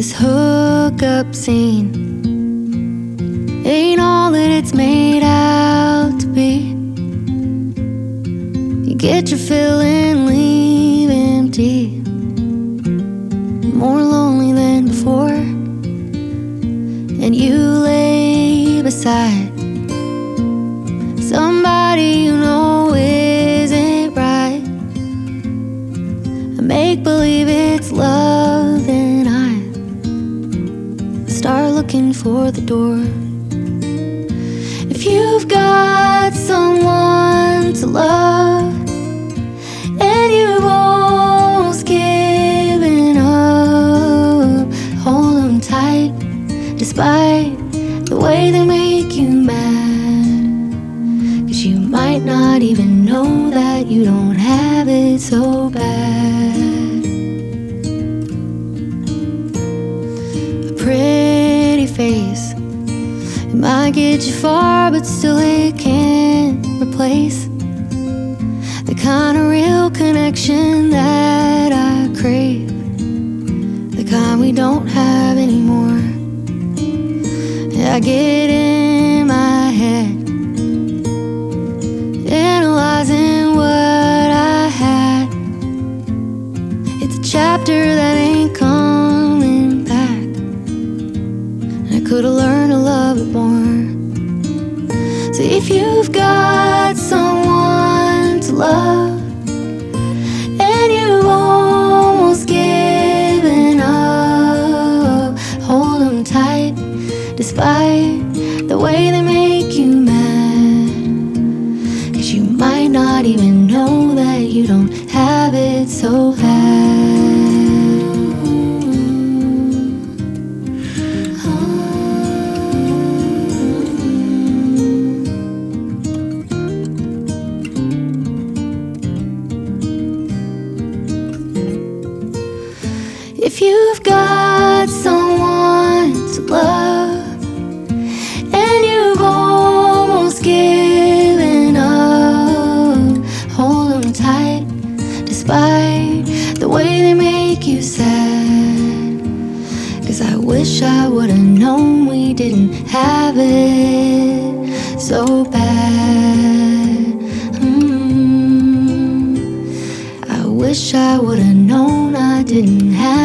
This hookup scene ain't all that it's made out to be. You get your fill and leave empty, more lonely than before. And you lay beside somebody you know isn't right. I make believe it's love, and I start looking for the door. If you've got someone to love and you've almost given up, hold them tight despite the way they make you mad. 'Cause you might not even know that you don't have it so bad. A pretty face, it might get you far, but still it can't replace the kind of real connection that I crave, the kind we don't have anymore. I get in my head, analyzing what I had. It's a chapter that ain't coming back. I could've learned to love it more. So if you've got someone to love and you've almost given up, hold them tight despite the way they make you mad. 'Cause you might not even know that you don't have it so bad. If you've got someone to love and you've almost given up, hold them tight despite the way they make you sad. 'Cause I wish I would've known we didn't have it so bad. I wish I would've known I didn't have